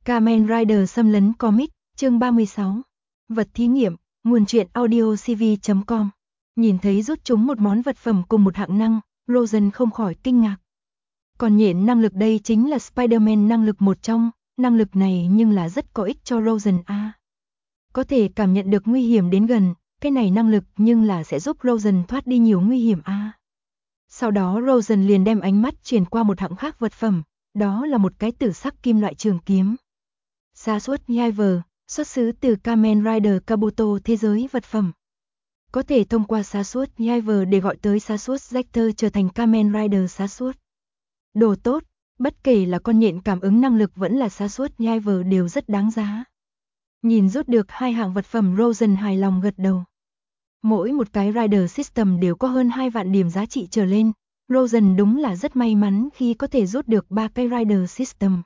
Kamen Rider xâm lấn comic, chương 36. Vật thí nghiệm, nguồn truyện audio cv.com. Nhìn thấy rút chúng một món vật phẩm cùng một hạng năng, Rosen không khỏi kinh ngạc. Còn nhện năng lực đây chính là Spider-Man năng lực một trong, năng lực này nhưng là rất có ích cho Rosen a. Có thể cảm nhận được nguy hiểm đến gần, cái này năng lực nhưng là sẽ giúp Rosen thoát đi nhiều nguy hiểm a. Sau đó Rosen liền đem ánh mắt chuyển qua một hạng khác vật phẩm, đó là một cái tử sắc kim loại trường kiếm. Sa suốt Giver, xuất xứ từ Kamen Rider Kabuto thế giới vật phẩm. Có thể thông qua sa suốt Giver để gọi tới sa suốt Zector trở thành Kamen Rider sa suốt. Đồ tốt, bất kể là con nhện cảm ứng năng lực vẫn là sa suốt Giver đều rất đáng giá. Nhìn rút được hai hạng vật phẩm, Rosen hài lòng gật đầu. Mỗi một cái Rider System đều có hơn 2 vạn điểm giá trị trở lên. Rosen đúng là rất may mắn khi có thể rút được 3 cái Rider System.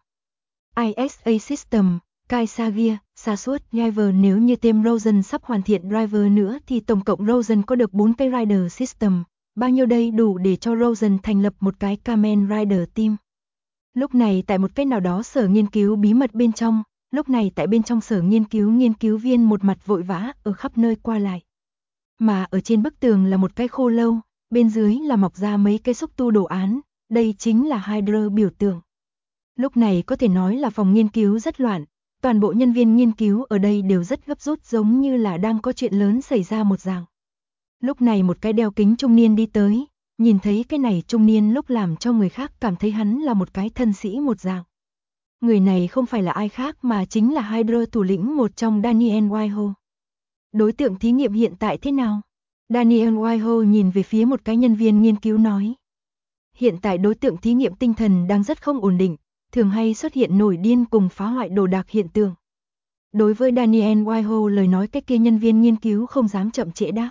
ISA System, Kaisa Gear, sa suốt Giver. Nếu như thêm Rosen sắp hoàn thiện Driver nữa thì tổng cộng Rosen có được 4 cái Rider System. Bao nhiêu đây đủ để cho Rosen thành lập một cái Kamen Rider Team. Lúc này tại một cái nào đó sở nghiên cứu bí mật bên trong, lúc này tại bên trong sở nghiên cứu viên một mặt vội vã ở khắp nơi qua lại. Mà ở trên bức tường là một cái khô lâu, bên dưới là mọc ra mấy cái xúc tu đồ án, đây chính là Hydra biểu tượng. Lúc này có thể nói là phòng nghiên cứu rất loạn, toàn bộ nhân viên nghiên cứu ở đây đều rất gấp rút, giống như là đang có chuyện lớn xảy ra một dạng. Lúc này một cái đeo kính trung niên đi tới, nhìn thấy cái này trung niên lúc làm cho người khác cảm thấy hắn là một cái thân sĩ một dạng. Người này không phải là ai khác mà chính là Hydra thủ lĩnh một trong, Daniel Whitehall. Đối tượng thí nghiệm hiện tại thế nào? Daniel Whitehall nhìn về phía một cái nhân viên nghiên cứu nói. Hiện tại đối tượng thí nghiệm tinh thần đang rất không ổn định, thường hay xuất hiện nổi điên cùng phá hoại đồ đạc hiện tượng. Đối với Daniel Whitehall lời nói, cái kia nhân viên nghiên cứu không dám chậm trễ đáp.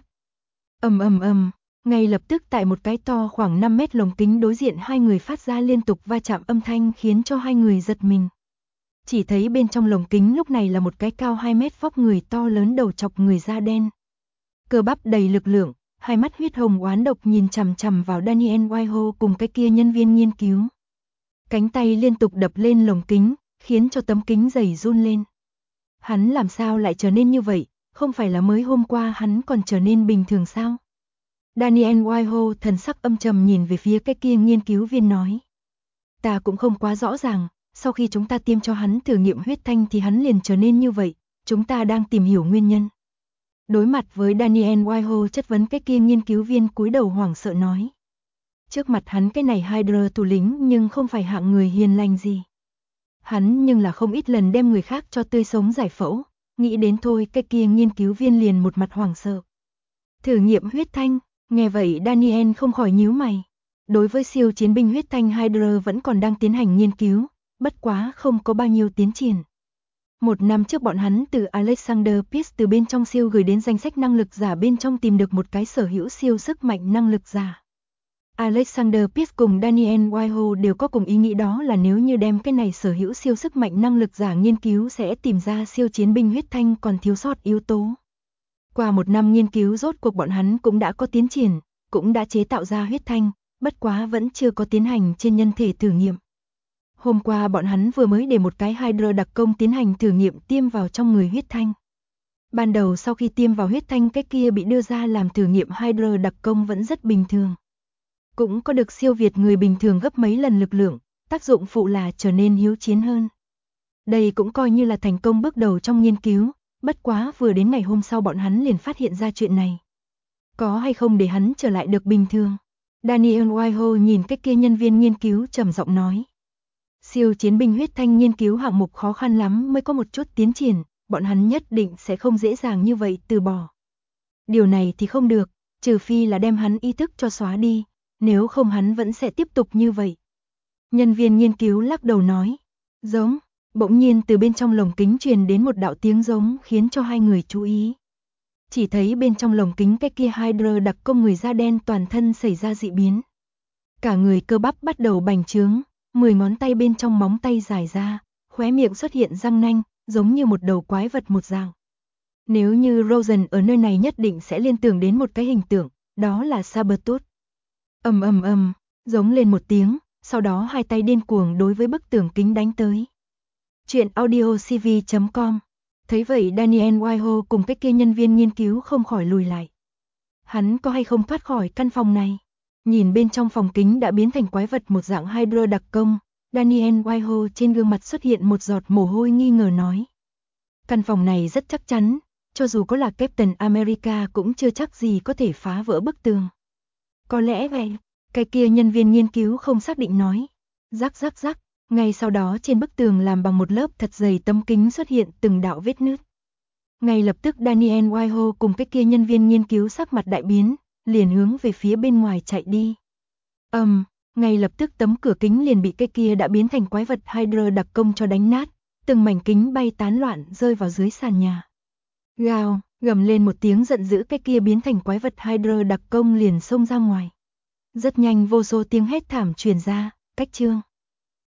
Ngay lập tức tại một cái to khoảng 5 mét lồng kính đối diện hai người phát ra liên tục va chạm âm thanh khiến cho hai người giật mình. Chỉ thấy bên trong lồng kính lúc này là một cái cao 2 mét vóc người to lớn, đầu chọc người da đen. Cơ bắp đầy lực lượng, hai mắt huyết hồng oán độc nhìn chằm chằm vào Daniel Whitehall cùng cái kia nhân viên nghiên cứu. Cánh tay liên tục đập lên lồng kính, khiến cho tấm kính dày run lên. Hắn làm sao lại trở nên như vậy, không phải là mới hôm qua hắn còn trở nên bình thường sao? Daniel Whitehall thần sắc âm trầm nhìn về phía cái kia nghiên cứu viên nói. Ta cũng không quá rõ ràng, sau khi chúng ta tiêm cho hắn thử nghiệm huyết thanh thì hắn liền trở nên như vậy, chúng ta đang tìm hiểu nguyên nhân. Đối mặt với Daniel Whitehall chất vấn, cái kia nghiên cứu viên cúi đầu hoảng sợ nói. Trước mặt hắn cái này Hydra thủ lĩnh nhưng không phải hạng người hiền lành gì. Hắn nhưng là không ít lần đem người khác cho tươi sống giải phẫu, nghĩ đến thôi cái kia nghiên cứu viên liền một mặt hoảng sợ. Thử nghiệm huyết thanh, nghe vậy Daniel không khỏi nhíu mày. Đối với siêu chiến binh huyết thanh, Hydra vẫn còn đang tiến hành nghiên cứu, bất quá không có bao nhiêu tiến triển. 1 năm trước bọn hắn từ Alexander Pierce từ bên trong siêu gửi đến danh sách năng lực giả bên trong tìm được một cái sở hữu siêu sức mạnh năng lực giả. Alexander Pierce cùng Daniel Whitehall đều có cùng ý nghĩ, đó là nếu như đem cái này sở hữu siêu sức mạnh năng lực giả nghiên cứu sẽ tìm ra siêu chiến binh huyết thanh còn thiếu sót yếu tố. Qua 1 năm nghiên cứu rốt cuộc bọn hắn cũng đã có tiến triển, cũng đã chế tạo ra huyết thanh, bất quá vẫn chưa có tiến hành trên nhân thể thử nghiệm. Hôm qua bọn hắn vừa mới để một cái Hydra đặc công tiến hành thử nghiệm tiêm vào trong người huyết thanh. Ban đầu sau khi tiêm vào huyết thanh, cái kia bị đưa ra làm thử nghiệm Hydra đặc công vẫn rất bình thường. Cũng có được siêu việt người bình thường gấp mấy lần lực lượng, tác dụng phụ là trở nên hiếu chiến hơn. Đây cũng coi như là thành công bước đầu trong nghiên cứu, bất quá vừa đến ngày hôm sau bọn hắn liền phát hiện ra chuyện này. Có hay không để hắn trở lại được bình thường? Daniel Whitehall nhìn cái kia nhân viên nghiên cứu trầm giọng nói. Siêu chiến binh huyết thanh nghiên cứu hạng mục khó khăn lắm mới có một chút tiến triển, bọn hắn nhất định sẽ không dễ dàng như vậy từ bỏ. Điều này thì không được, trừ phi là đem hắn ý thức cho xóa đi, nếu không hắn vẫn sẽ tiếp tục như vậy. Nhân viên nghiên cứu lắc đầu nói. Giống, bỗng nhiên từ bên trong lồng kính truyền đến một đạo tiếng giống khiến cho hai người chú ý. Chỉ thấy bên trong lồng kính cái kia Hydra đặc công người da đen toàn thân xảy ra dị biến. Cả người cơ bắp bắt đầu bành trướng, 10 ngón tay bên trong móng tay dài ra, khóe miệng xuất hiện răng nanh, giống như một đầu quái vật một dạng. Nếu như Rosen ở nơi này nhất định sẽ liên tưởng đến một cái hình tượng, đó là Sabertooth. Giống lên một tiếng, sau đó hai tay điên cuồng đối với bức tường kính đánh tới. Chuyện audio cv.com. Thấy vậy Daniel Whitehall cùng cái kia nhân viên nghiên cứu không khỏi lùi lại. Hắn có hay không thoát khỏi căn phòng này? Nhìn bên trong phòng kính đã biến thành quái vật một dạng Hydra đặc công, Daniel Whitehall trên gương mặt xuất hiện một giọt mồ hôi nghi ngờ nói. Căn phòng này rất chắc chắn, cho dù có là Captain America cũng chưa chắc gì có thể phá vỡ bức tường. Có lẽ vậy, cái kia nhân viên nghiên cứu không xác định nói. Rắc rắc rắc, ngay sau đó trên bức tường làm bằng một lớp thật dày tấm kính xuất hiện từng đạo vết nứt. Ngay lập tức Daniel Whitehall cùng cái kia nhân viên nghiên cứu sắc mặt đại biến, liền hướng về phía bên ngoài chạy đi. Ngay lập tức tấm cửa kính liền bị cái kia đã biến thành quái vật Hydra đặc công cho đánh nát, từng mảnh kính bay tán loạn rơi vào dưới sàn nhà. Gào, gầm lên một tiếng giận dữ, cái kia biến thành quái vật Hydra đặc công liền xông ra ngoài. Rất nhanh vô số tiếng hét thảm truyền ra, cách chương.